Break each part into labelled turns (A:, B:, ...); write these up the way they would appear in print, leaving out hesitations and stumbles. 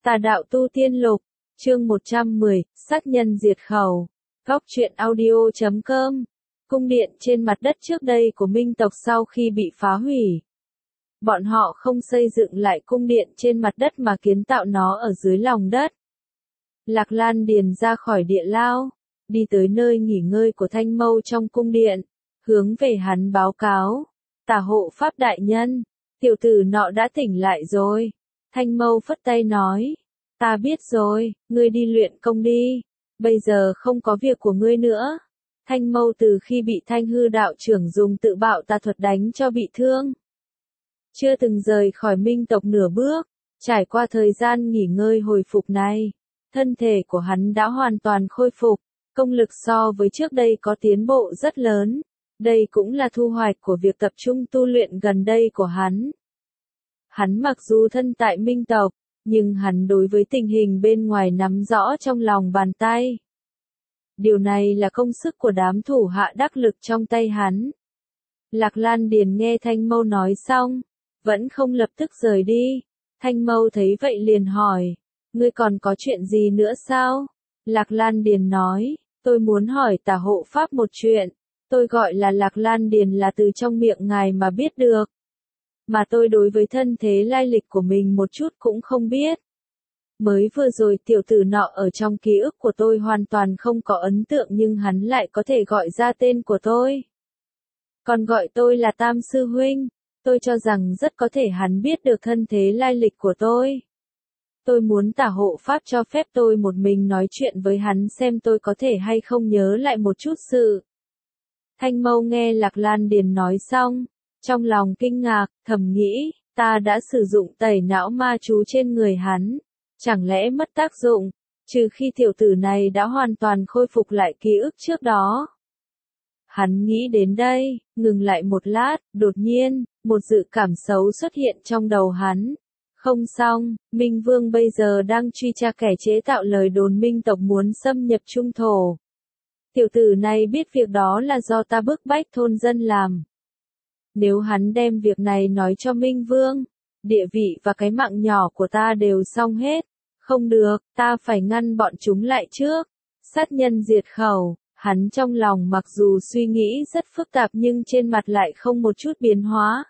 A: Tà đạo tu tiên lục, chương 110, sát nhân diệt khẩu. Góc truyện audio.com. Cung điện trên mặt đất trước đây của Minh tộc sau khi bị phá hủy. Bọn họ không xây dựng lại cung điện trên mặt đất mà kiến tạo nó ở dưới lòng đất. Lạc Lan Điền ra khỏi địa lao, đi tới nơi nghỉ ngơi của Thanh Mâu trong cung điện, hướng về hắn báo cáo. Tả hộ pháp đại nhân, tiểu tử nọ đã tỉnh lại rồi. Thanh Mâu phất tay nói, ta biết rồi, ngươi đi luyện công đi, bây giờ không có việc của ngươi nữa. Thanh Mâu từ khi bị Thanh Hư đạo trưởng dùng tự bạo tà thuật đánh cho bị thương, chưa từng rời khỏi Minh tộc nửa bước. Trải qua thời gian nghỉ ngơi hồi phục này, thân thể của hắn đã hoàn toàn khôi phục, công lực so với trước đây có tiến bộ rất lớn. Đây cũng là thu hoạch của việc tập trung tu luyện gần đây của hắn. Hắn mặc dù thân tại Minh tộc, nhưng hắn đối với tình hình bên ngoài nắm rõ trong lòng bàn tay. Điều này là công sức của đám thủ hạ đắc lực trong tay hắn. Lạc Lan Điền nghe Thanh Mâu nói xong, vẫn không lập tức rời đi. Thanh Mâu thấy vậy liền hỏi, ngươi còn có chuyện gì nữa sao? Lạc Lan Điền nói, tôi muốn hỏi Tả hộ pháp một chuyện. Tôi gọi là Lạc Lan Điền là từ trong miệng ngài mà biết được. Mà tôi đối với thân thế lai lịch của mình một chút cũng không biết. Mới vừa rồi tiểu tử nọ ở trong ký ức của tôi hoàn toàn không có ấn tượng nhưng hắn lại có thể gọi ra tên của tôi. Còn gọi tôi là Tam Sư Huynh, tôi cho rằng rất có thể hắn biết được thân thế lai lịch của tôi. Tôi muốn Tả hộ pháp cho phép tôi một mình nói chuyện với hắn xem tôi có thể hay không nhớ lại một chút sự. Thanh Mâu nghe Lạc Lan Điền nói xong, trong lòng kinh ngạc, thầm nghĩ, ta đã sử dụng tẩy não ma chú trên người hắn, chẳng lẽ mất tác dụng, trừ khi tiểu tử này đã hoàn toàn khôi phục lại ký ức trước đó. Hắn nghĩ đến đây, ngừng lại một lát, đột nhiên, một dự cảm xấu xuất hiện trong đầu hắn. Không xong, Minh Vương bây giờ đang truy tra kẻ chế tạo lời đồn Minh tộc muốn xâm nhập Trung thổ. Tiểu tử này biết việc đó là do ta bức bách thôn dân làm. Nếu hắn đem việc này nói cho Minh Vương, địa vị và cái mạng nhỏ của ta đều xong hết. Không được, ta phải ngăn bọn chúng lại trước. Sát nhân diệt khẩu, hắn trong lòng mặc dù suy nghĩ rất phức tạp nhưng trên mặt lại không một chút biến hóa.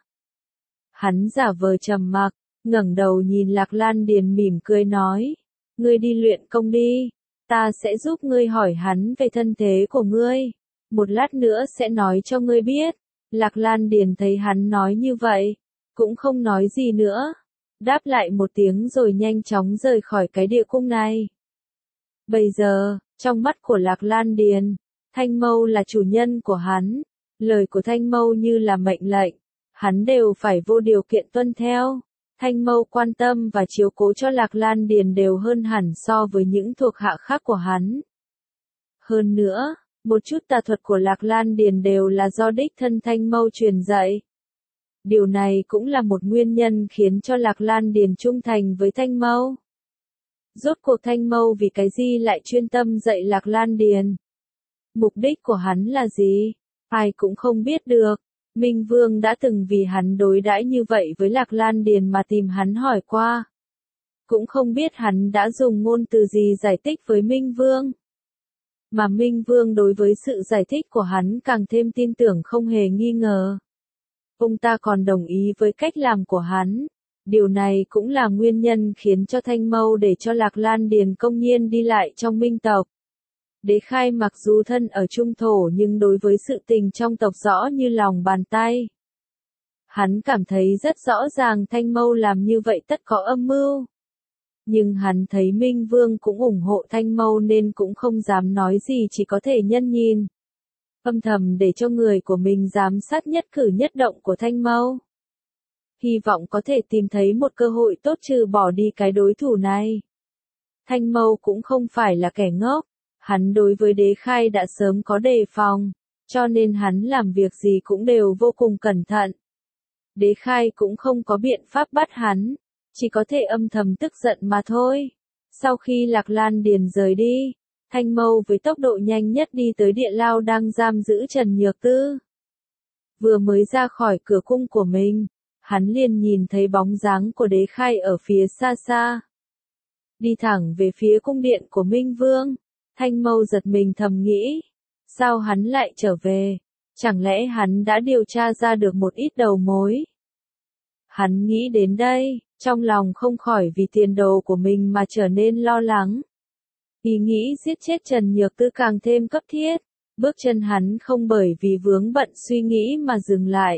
A: Hắn giả vờ trầm mặc, ngẩng đầu nhìn Lạc Lan Điền mỉm cười nói, ngươi đi luyện công đi. Ta sẽ giúp ngươi hỏi hắn về thân thế của ngươi. Một lát nữa sẽ nói cho ngươi biết. Lạc Lan Điền thấy hắn nói như vậy, cũng không nói gì nữa. Đáp lại một tiếng rồi nhanh chóng rời khỏi cái địa cung này. Bây giờ, trong mắt của Lạc Lan Điền, Thanh Mâu là chủ nhân của hắn. Lời của Thanh Mâu như là mệnh lệnh. Hắn đều phải vô điều kiện tuân theo. Thanh Mâu quan tâm và chiếu cố cho Lạc Lan Điền đều hơn hẳn so với những thuộc hạ khác của hắn. Hơn nữa, một chút tà thuật của Lạc Lan Điền đều là do đích thân Thanh Mâu truyền dạy. Điều này cũng là một nguyên nhân khiến cho Lạc Lan Điền trung thành với Thanh Mâu. Rốt cuộc Thanh Mâu vì cái gì lại chuyên tâm dạy Lạc Lan Điền? Mục đích của hắn là gì? Ai cũng không biết được. Minh Vương đã từng vì hắn đối đãi như vậy với Lạc Lan Điền mà tìm hắn hỏi qua. Cũng không biết hắn đã dùng ngôn từ gì giải thích với Minh Vương. Mà Minh Vương đối với sự giải thích của hắn càng thêm tin tưởng không hề nghi ngờ. Ông ta còn đồng ý với cách làm của hắn. Điều này cũng là nguyên nhân khiến cho Thanh Mâu để cho Lạc Lan Điền công nhiên đi lại trong Minh tộc. Đế Khai mặc dù thân ở Trung thổ nhưng đối với sự tình trong tộc rõ như lòng bàn tay. Hắn cảm thấy rất rõ ràng Thanh Mâu làm như vậy tất có âm mưu. Nhưng hắn thấy Minh Vương cũng ủng hộ Thanh Mâu nên cũng không dám nói gì, chỉ có thể nhân nhìn. Âm thầm để cho người của mình giám sát nhất cử nhất động của Thanh Mâu. Hy vọng có thể tìm thấy một cơ hội tốt trừ bỏ đi cái đối thủ này. Thanh Mâu cũng không phải là kẻ ngốc. Hắn đối với Đế Khai đã sớm có đề phòng, cho nên hắn làm việc gì cũng đều vô cùng cẩn thận. Đế Khai cũng không có biện pháp bắt hắn, chỉ có thể âm thầm tức giận mà thôi. Sau khi Lạc Lan Điền rời đi, Thanh Mâu với tốc độ nhanh nhất đi tới địa lao đang giam giữ Trần Nhược Tư. Vừa mới ra khỏi cửa cung của mình, hắn liền nhìn thấy bóng dáng của Đế Khai ở phía xa xa. đi thẳng về phía cung điện của Minh Vương. Thanh Mâu giật mình thầm nghĩ, sao hắn lại trở về? Chẳng lẽ hắn đã điều tra ra được một ít đầu mối? Hắn nghĩ đến đây, trong lòng không khỏi vì tiền đồ của mình mà trở nên lo lắng. Ý nghĩ giết chết Trần Nhược Tư càng thêm cấp thiết, bước chân hắn không bởi vì vướng bận suy nghĩ mà dừng lại.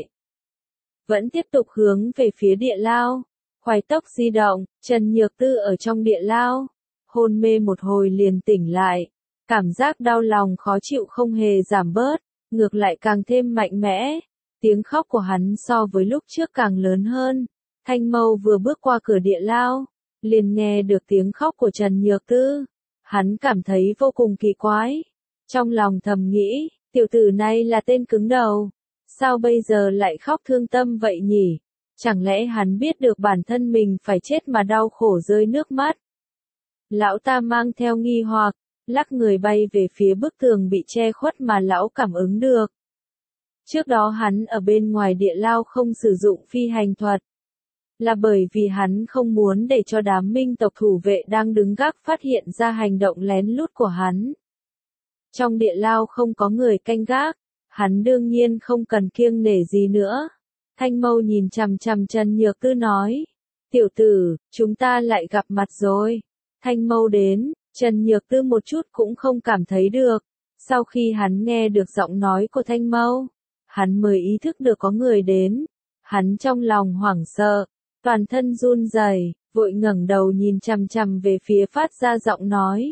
A: Vẫn tiếp tục hướng về phía địa lao, khoái tốc di động, Trần Nhược Tư ở trong địa lao, hôn mê một hồi liền tỉnh lại, cảm giác đau lòng khó chịu không hề giảm bớt, ngược lại càng thêm mạnh mẽ, tiếng khóc của hắn so với lúc trước càng lớn hơn. Thanh Mâu vừa bước qua cửa địa lao, liền nghe được tiếng khóc của Trần Nhược Tư, hắn cảm thấy vô cùng kỳ quái, trong lòng thầm nghĩ, tiểu tử này là tên cứng đầu, sao bây giờ lại khóc thương tâm vậy nhỉ? Chẳng lẽ hắn biết được bản thân mình phải chết mà đau khổ rơi nước mắt? Lão ta mang theo nghi hoặc, lắc người bay về phía bức tường bị che khuất mà lão cảm ứng được. Trước đó hắn ở bên ngoài địa lao không sử dụng phi hành thuật, là bởi vì hắn không muốn để cho đám Minh tộc thủ vệ đang đứng gác phát hiện ra hành động lén lút của hắn. Trong địa lao không có người canh gác, hắn đương nhiên không cần kiêng nể gì nữa. Thanh Mâu nhìn chằm chằm Trần Nhược Tư nói, tiểu tử, chúng ta lại gặp mặt rồi. Thanh Mâu đến, Trần Nhược Tư một chút cũng không cảm thấy được. Sau khi hắn nghe được giọng nói của Thanh Mâu, hắn mới ý thức được có người đến. Hắn trong lòng hoảng sợ, toàn thân run rẩy, vội ngẩng đầu nhìn chằm chằm về phía phát ra giọng nói.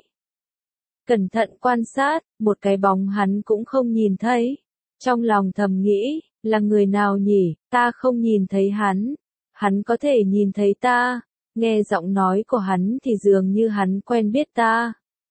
A: Cẩn thận quan sát, một cái bóng hắn cũng không nhìn thấy. Trong lòng thầm nghĩ, là người nào nhỉ, ta không nhìn thấy hắn có thể nhìn thấy ta, nghe giọng nói của hắn thì dường như hắn quen biết ta.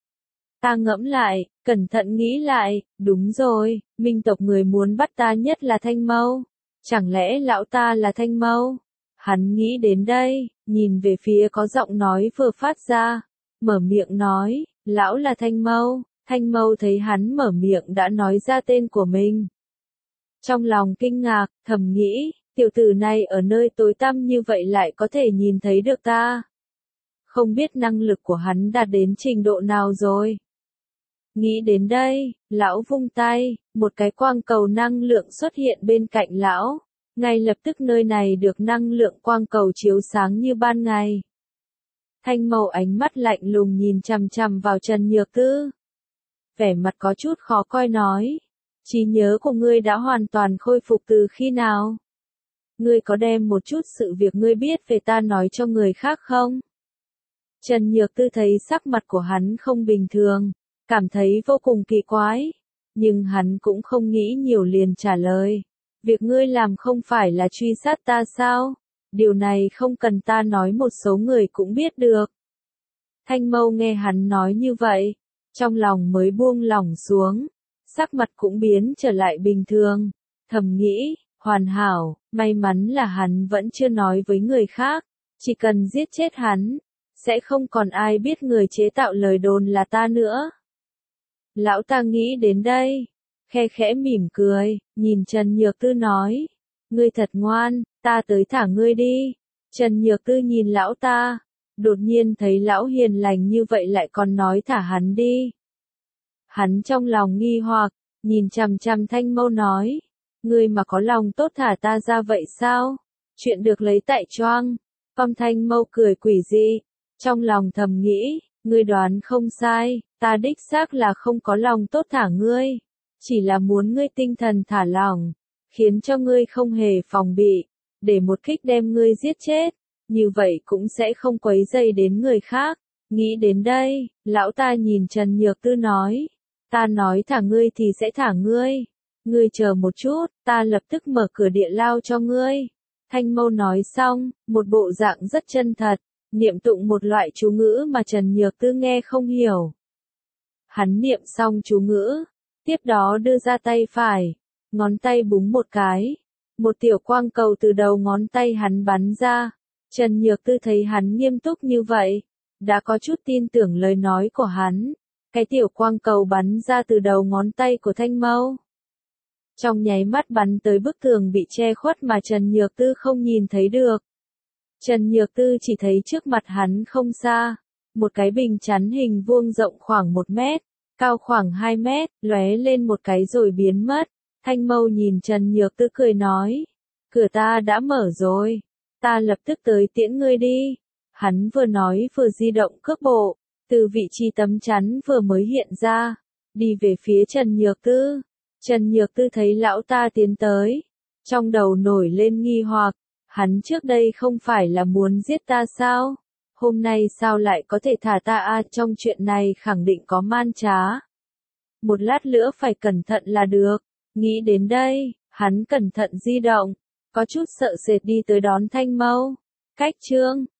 A: Ta ngẫm lại, cẩn thận nghĩ lại, đúng rồi, Minh tộc người muốn bắt ta nhất là Thanh Mâu, chẳng lẽ lão ta là Thanh Mâu? Hắn nghĩ đến đây, nhìn về phía có giọng nói vừa phát ra, mở miệng nói, lão là Thanh Mâu. Thanh Mâu thấy hắn mở miệng đã nói ra tên của mình. Trong lòng kinh ngạc, thầm nghĩ, tiểu tử này ở nơi tối tăm như vậy lại có thể nhìn thấy được ta. Không biết năng lực của hắn đạt đến trình độ nào rồi. Nghĩ đến đây, lão vung tay, một cái quang cầu năng lượng xuất hiện bên cạnh lão. Ngay lập tức nơi này được năng lượng quang cầu chiếu sáng như ban ngày. Thanh Mâu ánh mắt lạnh lùng nhìn chằm chằm vào Trần Nhược Tư. Vẻ mặt có chút khó coi nói. Trí nhớ của ngươi đã hoàn toàn khôi phục từ khi nào? Ngươi có đem một chút sự việc ngươi biết về ta nói cho người khác không? Trần Nhược Tư thấy sắc mặt của hắn không bình thường, cảm thấy vô cùng kỳ quái. Nhưng hắn cũng không nghĩ nhiều liền trả lời. Việc ngươi làm không phải là truy sát ta sao? Điều này không cần ta nói một số người cũng biết được. Thanh Mâu nghe hắn nói như vậy, trong lòng mới buông lỏng xuống, sắc mặt cũng biến trở lại bình thường, thầm nghĩ, hoàn hảo, may mắn là hắn vẫn chưa nói với người khác, chỉ cần giết chết hắn, sẽ không còn ai biết người chế tạo lời đồn là ta nữa. Lão ta nghĩ đến đây, khe khẽ mỉm cười, nhìn Trần Nhược Tư nói, ngươi thật ngoan, ta tới thả ngươi đi. Trần Nhược Tư nhìn lão ta, đột nhiên thấy lão hiền lành như vậy lại còn nói thả hắn đi. Hắn trong lòng nghi hoặc, nhìn chằm chằm Thanh Mâu nói, ngươi mà có lòng tốt thả ta ra vậy sao? Chuyện được lấy tại choang. Phong Thanh Mâu cười quỷ dị, trong lòng thầm nghĩ, ngươi đoán không sai, ta đích xác là không có lòng tốt thả ngươi, chỉ là muốn ngươi tinh thần thả lỏng, khiến cho ngươi không hề phòng bị, để một kích đem ngươi giết chết, như vậy cũng sẽ không quấy rầy đến người khác. Nghĩ đến đây, lão ta nhìn Trần Nhược Tư nói, ta nói thả ngươi thì sẽ thả ngươi, ngươi chờ một chút, ta lập tức mở cửa địa lao cho ngươi. Thanh Mâu nói xong, một bộ dạng rất chân thật, niệm tụng một loại chú ngữ mà Trần Nhược Tư nghe không hiểu. Hắn niệm xong chú ngữ, tiếp đó đưa ra tay phải, ngón tay búng một cái, một tiểu quang cầu từ đầu ngón tay hắn bắn ra. Trần Nhược Tư thấy hắn nghiêm túc như vậy, đã có chút tin tưởng lời nói của hắn. Cái tiểu quang cầu bắn ra từ đầu ngón tay của Thanh Mâu. Trong nháy mắt bắn tới bức tường bị che khuất mà Trần Nhược Tư không nhìn thấy được. Trần Nhược Tư chỉ thấy trước mặt hắn không xa, Một cái bình chắn hình vuông rộng khoảng 1 mét, cao khoảng 2 mét, lóe lên một cái rồi biến mất. Thanh Mâu nhìn Trần Nhược Tư cười nói, cửa ta đã mở rồi, ta lập tức tới tiễn ngươi đi. Hắn vừa nói vừa di động cước bộ, từ vị trí tấm chắn vừa mới hiện ra, đi về phía Trần Nhược Tư. Trần Nhược Tư thấy lão ta tiến tới, trong đầu nổi lên nghi hoặc, hắn trước đây không phải là muốn giết ta sao? Hôm nay sao lại có thể thả ta trong chuyện này khẳng định có man trá. Một lát nữa phải cẩn thận là được. Nghĩ đến đây, hắn cẩn thận di động, có chút sợ sệt đi tới đón Thanh Mâu. Cách chương